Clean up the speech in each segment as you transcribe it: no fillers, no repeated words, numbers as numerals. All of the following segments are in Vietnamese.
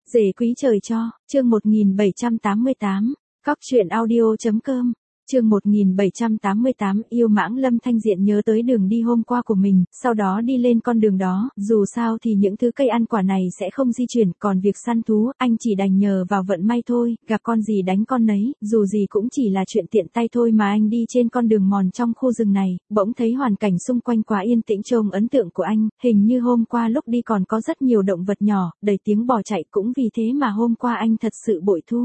Rể quý trời cho, chương 1788, cóc truyện audio.com, chương 1788 yêu mãng. Lâm Thanh Diện nhớ tới đường đi hôm qua của mình, sau đó đi lên con đường đó, dù sao thì những thứ cây ăn quả này sẽ không di chuyển, còn việc săn thú, anh chỉ đành nhờ vào vận may thôi, gặp con gì đánh con nấy, dù gì cũng chỉ là chuyện tiện tay thôi mà. Anh đi trên con đường mòn trong khu rừng này, bỗng thấy hoàn cảnh xung quanh quá yên tĩnh. Trong ấn tượng của anh, hình như hôm qua lúc đi còn có rất nhiều động vật nhỏ, đầy tiếng bò chạy, cũng vì thế mà hôm qua anh thật sự bội thu.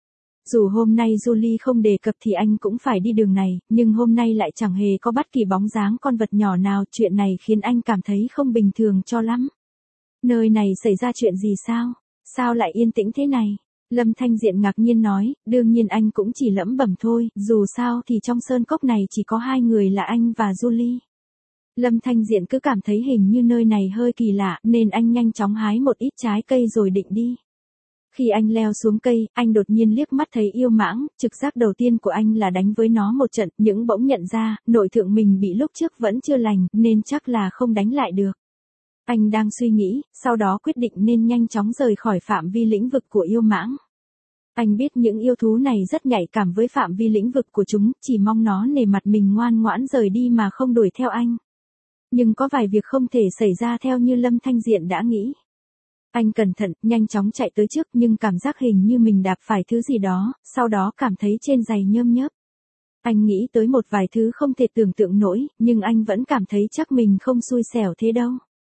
Dù hôm nay Julie không đề cập thì anh cũng phải đi đường này, nhưng hôm nay lại chẳng hề có bất kỳ bóng dáng con vật nhỏ nào, chuyện này khiến anh cảm thấy không bình thường cho lắm. Nơi này xảy ra chuyện gì sao? Sao lại yên tĩnh thế này? Lâm Thanh Diện ngạc nhiên nói, đương nhiên anh cũng chỉ lẩm bẩm thôi, dù sao thì trong sơn cốc này chỉ có hai người là anh và Julie. Lâm Thanh Diện cứ cảm thấy hình như nơi này hơi kỳ lạ, nên anh nhanh chóng hái một ít trái cây rồi định đi. Khi anh leo xuống cây, anh đột nhiên liếc mắt thấy yêu mãng, trực giác đầu tiên của anh là đánh với nó một trận, nhưng bỗng nhận ra, nội thượng mình bị lúc trước vẫn chưa lành, nên chắc là không đánh lại được. Anh đang suy nghĩ, sau đó quyết định nên nhanh chóng rời khỏi phạm vi lĩnh vực của yêu mãng. Anh biết những yêu thú này rất nhạy cảm với phạm vi lĩnh vực của chúng, chỉ mong nó nể mặt mình ngoan ngoãn rời đi mà không đuổi theo anh. Nhưng có vài việc không thể xảy ra theo như Lâm Thanh Diện đã nghĩ. Anh cẩn thận, nhanh chóng chạy tới trước nhưng cảm giác hình như mình đạp phải thứ gì đó, sau đó cảm thấy trên giày nhơm nhớp. Anh nghĩ tới một vài thứ không thể tưởng tượng nổi, nhưng anh vẫn cảm thấy chắc mình không xui xẻo thế đâu.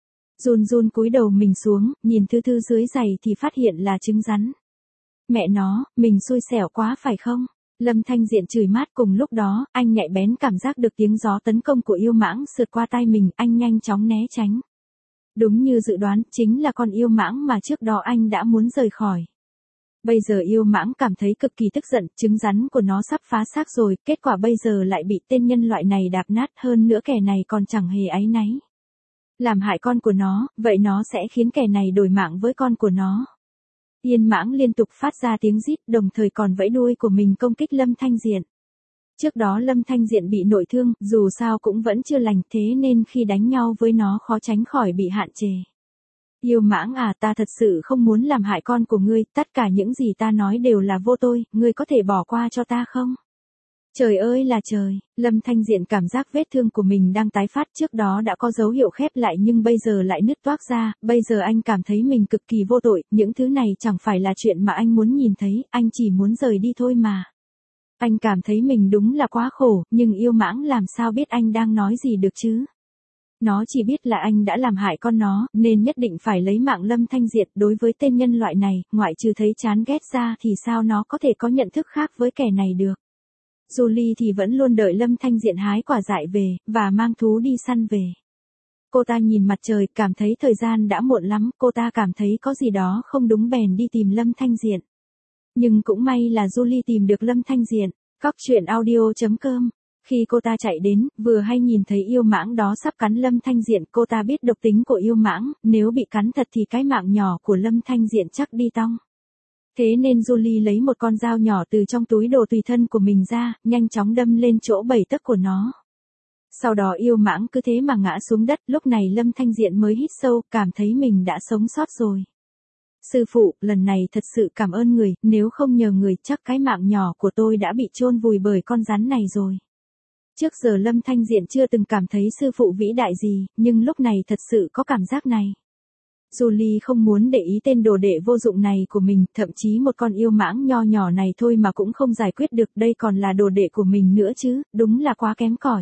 Run run cúi đầu mình xuống, nhìn thứ dưới giày thì phát hiện là trứng rắn. Mẹ nó, mình xui xẻo quá phải không? Lâm Thanh Diện chửi mát. Cùng lúc đó, anh nhạy bén cảm giác được tiếng gió tấn công của yêu mãng sượt qua tai mình, anh nhanh chóng né tránh. Đúng như dự đoán, chính là con yêu mãng mà trước đó anh đã muốn rời khỏi. Bây giờ yêu mãng cảm thấy cực kỳ tức giận, trứng rắn của nó sắp phá xác rồi, kết quả bây giờ lại bị tên nhân loại này đạp nát, hơn nữa kẻ này còn chẳng hề áy náy. Làm hại con của nó, vậy nó sẽ khiến kẻ này đổi mạng với con của nó. Yên mãng liên tục phát ra tiếng rít, đồng thời còn vẫy đuôi của mình công kích Lâm Thanh Diện. Trước đó Lâm Thanh Diện bị nội thương, dù sao cũng vẫn chưa lành, thế nên khi đánh nhau với nó khó tránh khỏi bị hạn chế. Yêu mãng à, ta thật sự không muốn làm hại con của ngươi, tất cả những gì ta nói đều là vô tội, ngươi có thể bỏ qua cho ta không? Trời ơi là trời, Lâm Thanh Diện cảm giác vết thương của mình đang tái phát, trước đó đã có dấu hiệu khép lại nhưng bây giờ lại nứt toác ra, bây giờ anh cảm thấy mình cực kỳ vô tội, những thứ này chẳng phải là chuyện mà anh muốn nhìn thấy, anh chỉ muốn rời đi thôi mà. Anh cảm thấy mình đúng là quá khổ, nhưng yêu mãng làm sao biết anh đang nói gì được chứ? Nó chỉ biết là anh đã làm hại con nó, nên nhất định phải lấy mạng Lâm Thanh Diện. Đối với tên nhân loại này, ngoại trừ thấy chán ghét ra thì sao nó có thể có nhận thức khác với kẻ này được. Julie thì vẫn luôn đợi Lâm Thanh Diện hái quả dại về, và mang thú đi săn về. Cô ta nhìn mặt trời, cảm thấy thời gian đã muộn lắm, cô ta cảm thấy có gì đó không đúng bèn đi tìm Lâm Thanh Diện. Nhưng cũng may là Julie tìm được Lâm Thanh Diện. Cóc truyện audio.com. Khi cô ta chạy đến, vừa hay nhìn thấy yêu mãng đó sắp cắn Lâm Thanh Diện, cô ta biết độc tính của yêu mãng, nếu bị cắn thật thì cái mạng nhỏ của Lâm Thanh Diện chắc đi tong. Thế nên Julie lấy một con dao nhỏ từ trong túi đồ tùy thân của mình ra, nhanh chóng đâm lên chỗ bầy tấc của nó. Sau đó yêu mãng cứ thế mà ngã xuống đất, lúc này Lâm Thanh Diện mới hít sâu, cảm thấy mình đã sống sót rồi. Sư phụ, lần này thật sự cảm ơn người, nếu không nhờ người chắc cái mạng nhỏ của tôi đã bị chôn vùi bởi con rắn này rồi. Trước giờ Lâm Thanh Diện chưa từng cảm thấy sư phụ vĩ đại gì, nhưng lúc này thật sự có cảm giác này. Julie không muốn để ý tên đồ đệ vô dụng này của mình, thậm chí một con yêu mãng nho nhỏ này thôi mà cũng không giải quyết được, đây còn là đồ đệ của mình nữa chứ, đúng là quá kém cỏi.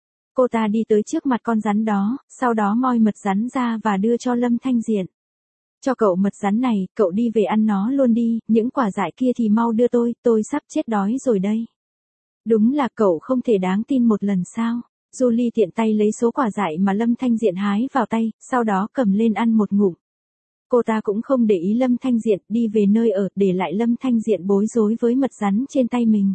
Cô ta đi tới trước mặt con rắn đó, sau đó moi mật rắn ra và đưa cho Lâm Thanh Diện. Cho cậu mật rắn này, cậu đi về ăn nó luôn đi, những quả dại kia thì mau đưa tôi sắp chết đói rồi đây. Đúng là cậu không thể đáng tin một lần sao? Julie tiện tay lấy số quả dại mà Lâm Thanh Diện hái vào tay, sau đó cầm lên ăn một ngụm. Cô ta cũng không để ý Lâm Thanh Diện, đi về nơi ở, để lại Lâm Thanh Diện bối rối với mật rắn trên tay mình.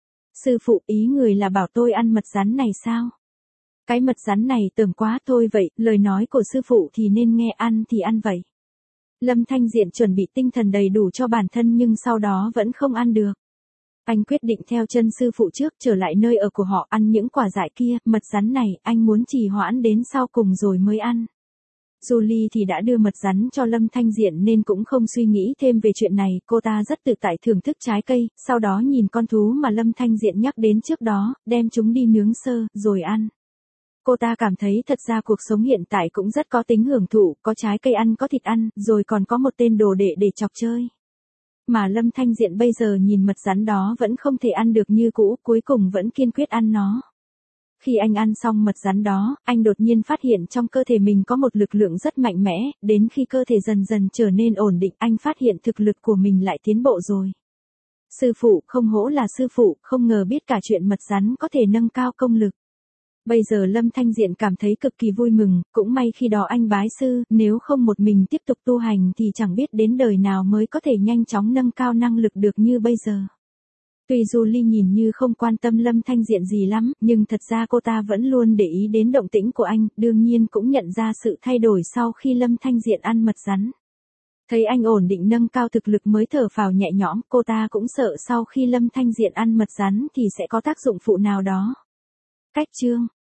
Sư phụ, ý người là bảo tôi ăn mật rắn này sao? Cái mật rắn này tưởng quá thôi vậy, lời nói của sư phụ thì nên nghe, ăn thì ăn vậy. Lâm Thanh Diện chuẩn bị tinh thần đầy đủ cho bản thân nhưng sau đó vẫn không ăn được. Anh quyết định theo chân sư phụ trước, trở lại nơi ở của họ, ăn những quả dại kia, mật rắn này, anh muốn trì hoãn đến sau cùng rồi mới ăn. Julie thì đã đưa mật rắn cho Lâm Thanh Diện nên cũng không suy nghĩ thêm về chuyện này, cô ta rất tự tại thưởng thức trái cây, sau đó nhìn con thú mà Lâm Thanh Diện nhắc đến trước đó, đem chúng đi nướng sơ, rồi ăn. Cô ta cảm thấy thật ra cuộc sống hiện tại cũng rất có tính hưởng thụ, có trái cây ăn có thịt ăn, rồi còn có một tên đồ đệ để chọc chơi. Mà Lâm Thanh Diện bây giờ nhìn mật rắn đó vẫn không thể ăn được như cũ, cuối cùng vẫn kiên quyết ăn nó. Khi anh ăn xong mật rắn đó, anh đột nhiên phát hiện trong cơ thể mình có một lực lượng rất mạnh mẽ, đến khi cơ thể dần dần trở nên ổn định, anh phát hiện thực lực của mình lại tiến bộ rồi. Sư phụ, không hổ là sư phụ, không ngờ biết cả chuyện mật rắn có thể nâng cao công lực. Bây giờ Lâm Thanh Diện cảm thấy cực kỳ vui mừng, cũng may khi đó anh bái sư, nếu không một mình tiếp tục tu hành thì chẳng biết đến đời nào mới có thể nhanh chóng nâng cao năng lực được như bây giờ. Tuy Julie nhìn như không quan tâm Lâm Thanh Diện gì lắm, nhưng thật ra cô ta vẫn luôn để ý đến động tĩnh của anh, đương nhiên cũng nhận ra sự thay đổi sau khi Lâm Thanh Diện ăn mật rắn. Thấy anh ổn định nâng cao thực lực mới thở phào nhẹ nhõm, cô ta cũng sợ sau khi Lâm Thanh Diện ăn mật rắn thì sẽ có tác dụng phụ nào đó. Cách chương